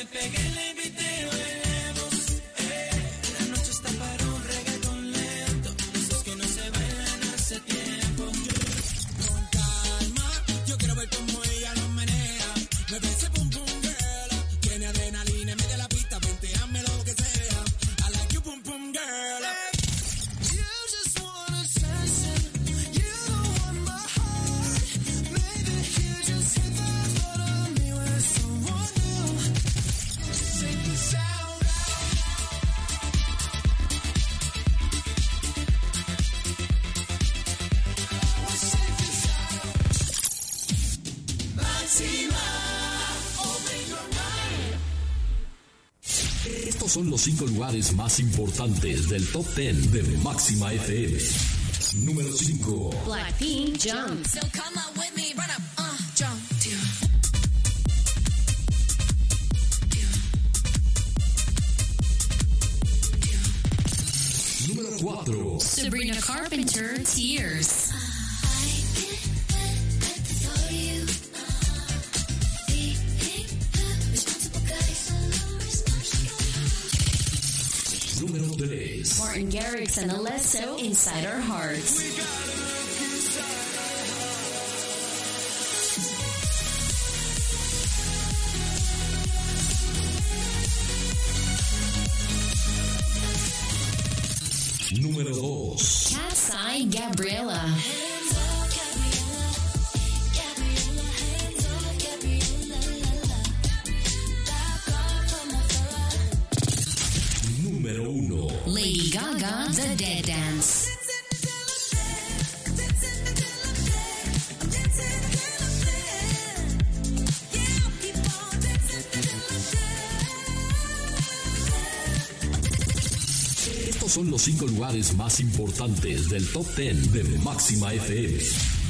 Son los 5 lugares más importantes del Top 10 de Máxima FM. Número 5. Blackpink Jump. So come on with me, run up, jump. Número 4. Sabrina Carpenter, Tears. Número 3. Martin Garrix and Alesso, Inside Our Hearts. Número 2. Cat's Eye, Gabriella. Número 1. Lady Gaga, The Dead Dance. Estos son los 5 lugares más importantes del Top 10 de Máxima FM.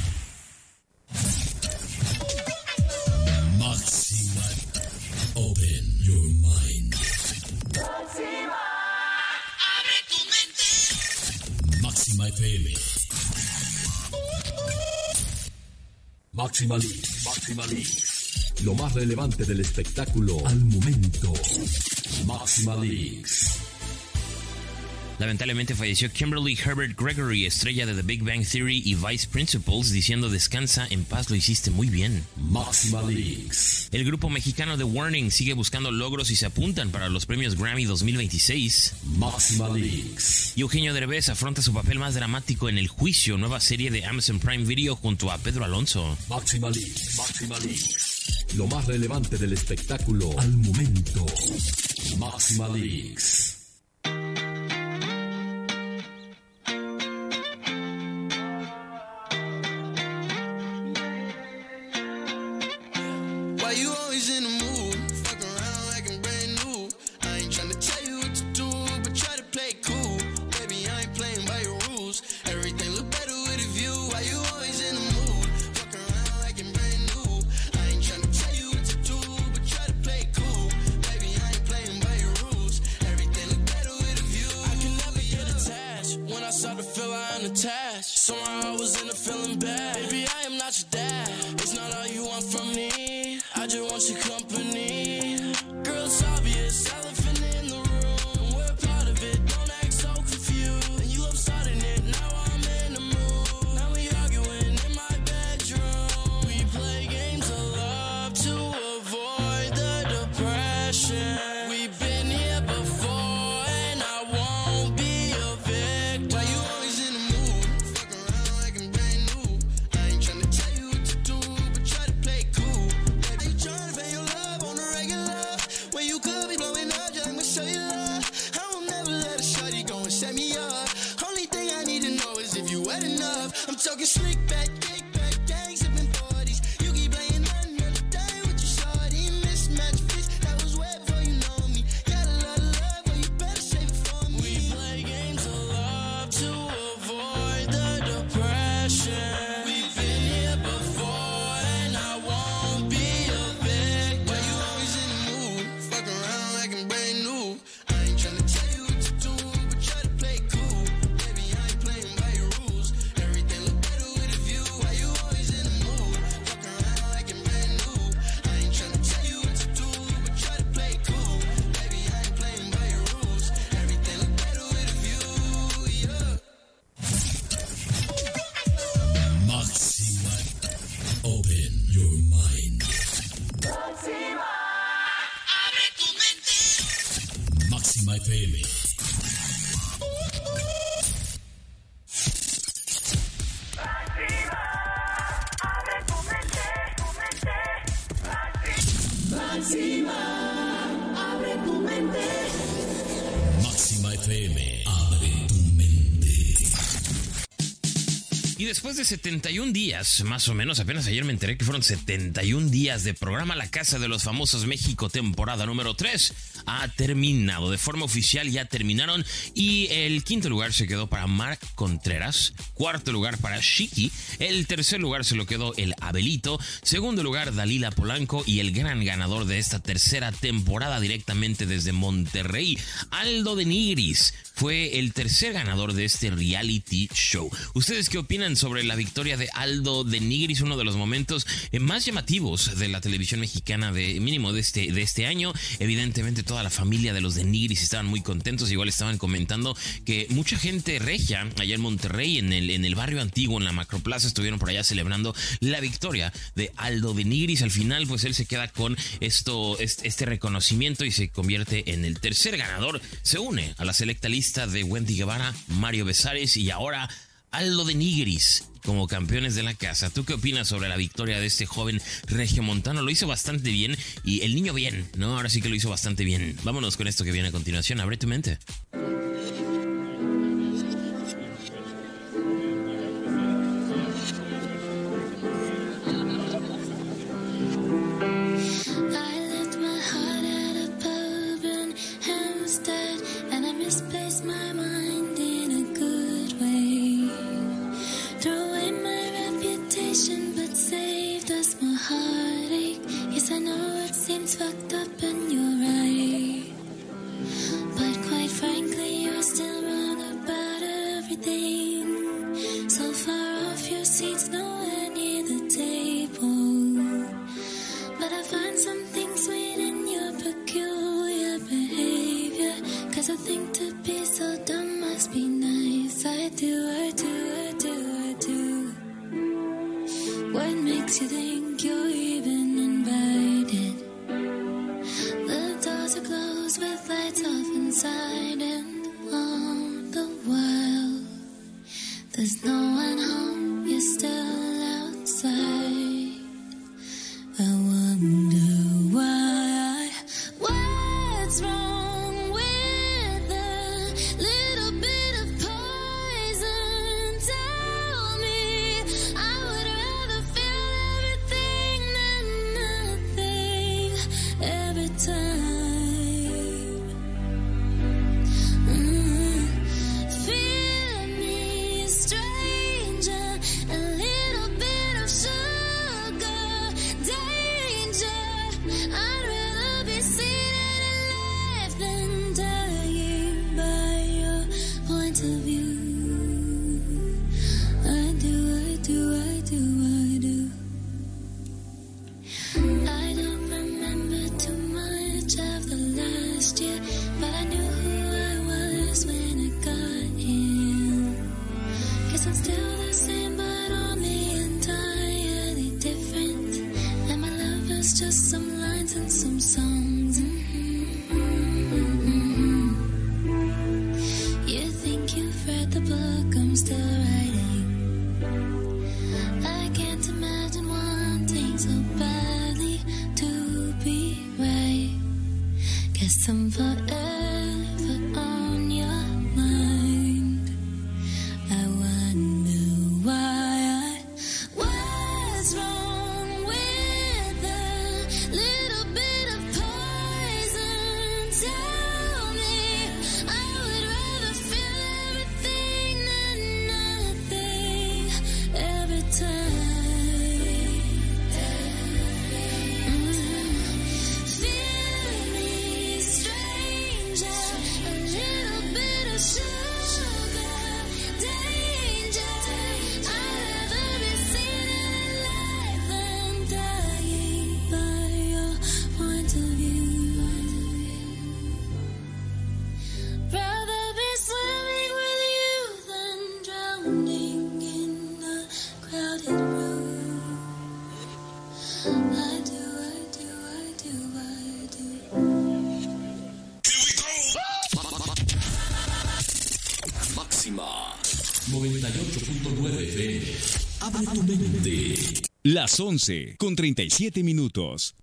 Máxima. Open your mind. Máxima, abre tu mente. Máxima FM. Máxima League. Máxima League. Lo más relevante del espectáculo al momento. Máxima League. Lamentablemente falleció Kimberly Herbert Gregory, estrella de The Big Bang Theory y Vice Principals, diciendo descansa en paz, lo hiciste muy bien. Máxima Leagues. El grupo mexicano The Warning sigue buscando logros y se apuntan para los premios Grammy 2026. Máxima Leagues. Y Eugenio Derbez afronta su papel más dramático en El Juicio, nueva serie de Amazon Prime Video junto a Pedro Alonso. Máxima Leagues. Máxima Leagues. Lo más relevante del espectáculo al momento. Máxima Leagues. Somehow I was in a feeling bad. Baby, I am not your dad. It's not all you want from me. I just want your company. FM. Máxima, abre tu mente. Máxima FM, abre tu mente. Y después de 71 días, más o menos, apenas ayer me enteré que fueron 71 días de programa La Casa de los Famosos México, temporada número 3, ha terminado. De forma oficial ya terminaron y el quinto lugar se quedó para Marc Contreras, cuarto lugar para Chiqui, el tercer lugar se lo quedó el Abelito, segundo lugar Dalila Polanco y el gran ganador de esta tercera temporada directamente desde Monterrey, Aldo de Nigris, fue el tercer ganador de este reality show. ¿Ustedes qué opinan sobre la victoria de Aldo de Nigris? Uno de los momentos más llamativos de la televisión mexicana, de mínimo de este año. Evidentemente toda la familia de los de Nigris estaban muy contentos. Igual estaban comentando que mucha gente regia allá en Monterrey, en el barrio antiguo, en la Macroplaza, estuvieron por allá celebrando la victoria de Aldo de Nigris. Al final, pues él se queda con este reconocimiento y se convierte en el tercer ganador. Se une a la selecta lista de Wendy Guevara, Mario Besares y ahora Aldo de Nigris como campeones de la casa. ¿Tú qué opinas sobre la victoria de este joven regiomontano? Lo hizo bastante bien y el niño bien, ¿no? Ahora sí que lo hizo bastante bien. Vámonos con esto que viene a continuación. Abre tu mente. Fucked up and you're right, but quite frankly you're still wrong about everything. So far off your seats, nowhere near the table. But I find something sweet in your peculiar behavior, 'cause I think to be so dumb must be nice. I do. What makes you think you're even invited? Closed with lights off inside, and all the while there's no one home, you're still outside. I wonder why. What's wrong with a little bit of poison? Tell me. I would rather feel everything than nothing every time. Just some lines and some songs. You think you've read the book I'm still writing. I can't imagine wanting so badly to be right. Guess I'm forever on your mind. I wonder why. What's wrong with the 98.9 FM. Abre tu mente. Las 11:37.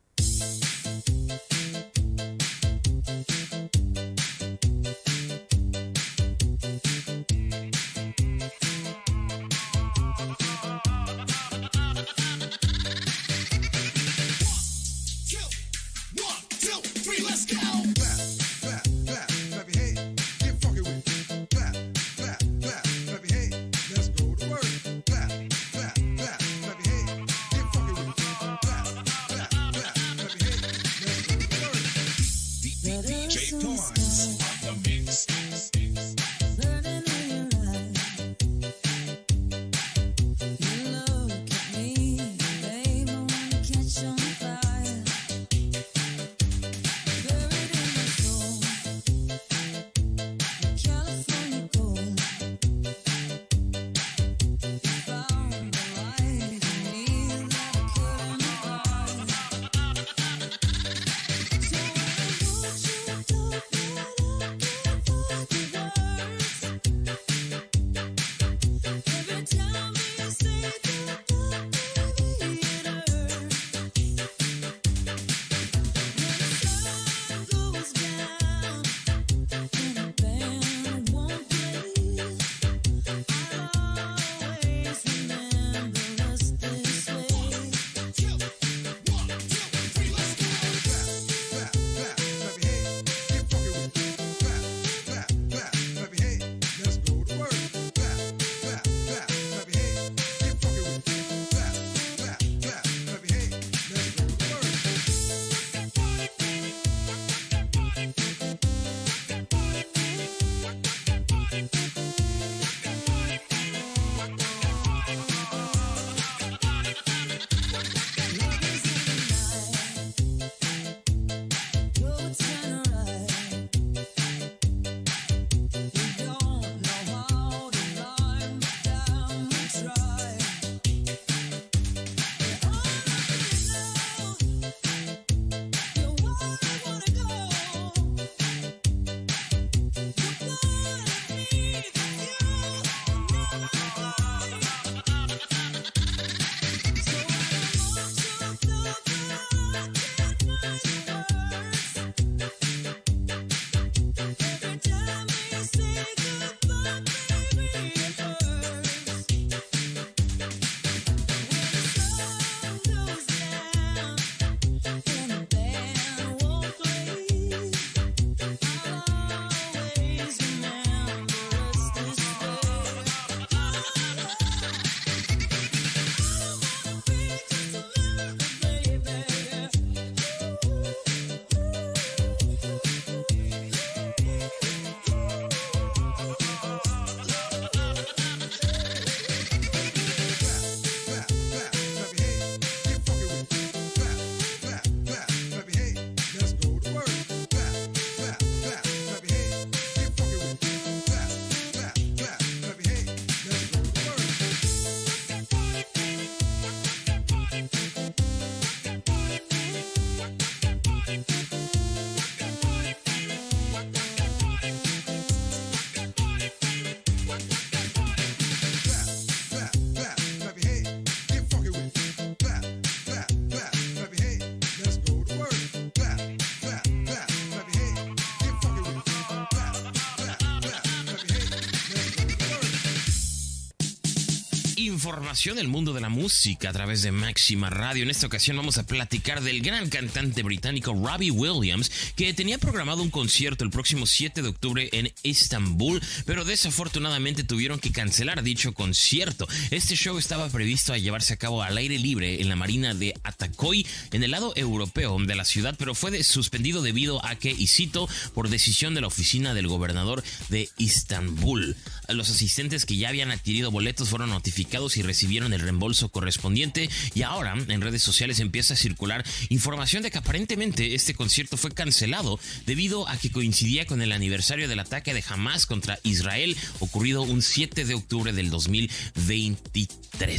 Información del mundo de la música a través de Máxima Radio. En esta ocasión vamos a platicar del gran cantante británico Robbie Williams, que tenía programado un concierto el próximo 7 de octubre en Estambul, pero desafortunadamente tuvieron que cancelar dicho concierto. Este show estaba previsto a llevarse a cabo al aire libre en la marina de Ataköy, en el lado europeo de la ciudad, pero fue suspendido debido a que, y cito, por decisión de la oficina del gobernador de Estambul. Los asistentes que ya habían adquirido boletos fueron notificados y recibieron el reembolso correspondiente, y ahora en redes sociales empieza a circular información de que aparentemente este concierto fue cancelado debido a que coincidía con el aniversario del ataque de Hamas contra Israel ocurrido un 7 de octubre del 2023.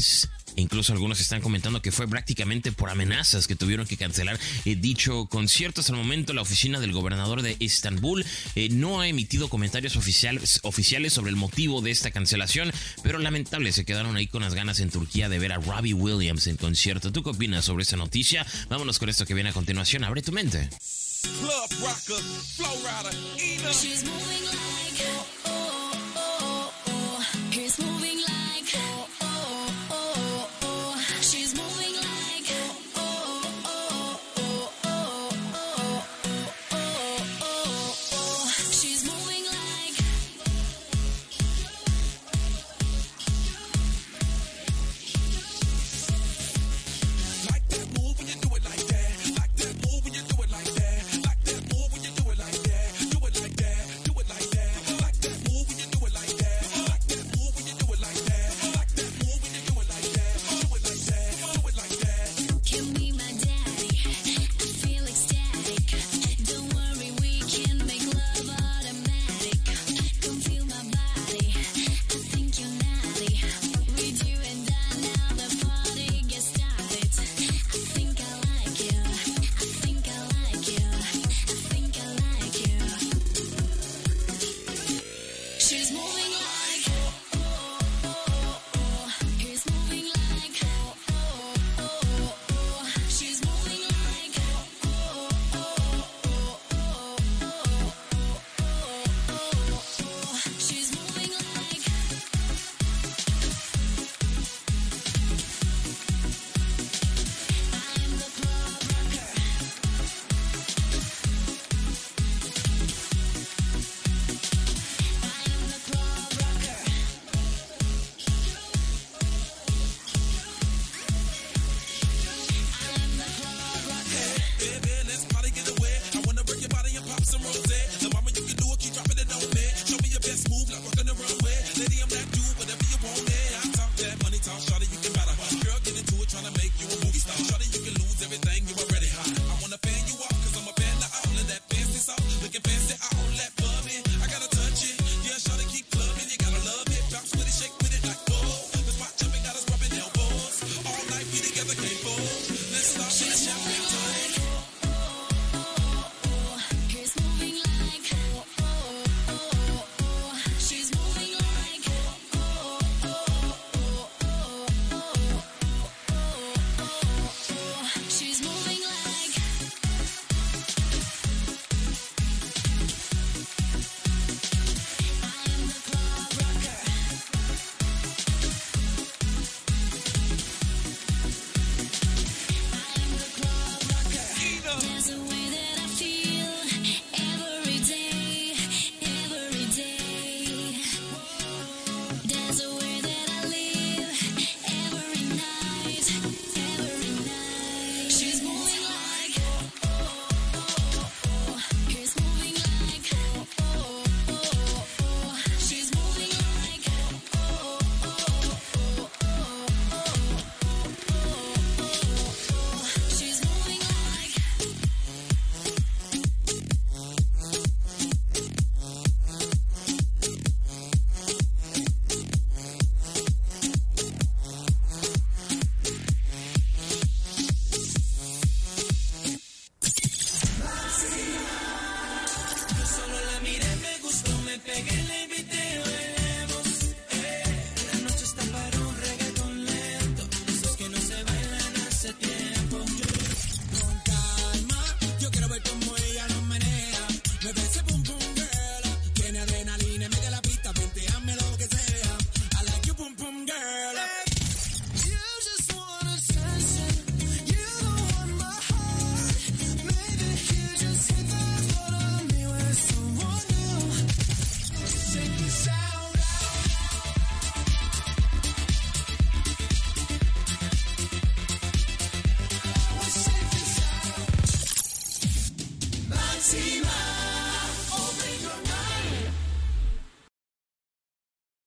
E incluso algunos están comentando que fue prácticamente por amenazas que tuvieron que cancelar dicho concierto. Hasta el momento la oficina del gobernador de Estambul no ha emitido comentarios oficiales sobre el motivo de esta cancelación, pero lamentable, se quedaron ahí con las ganas en Turquía de ver a Robbie Williams en concierto. ¿Tú qué opinas sobre esta noticia? Vámonos con esto que viene a continuación. Abre tu mente. Club rocker, flow rider, Ina. She's moving like, oh, oh, oh, oh. Here's moving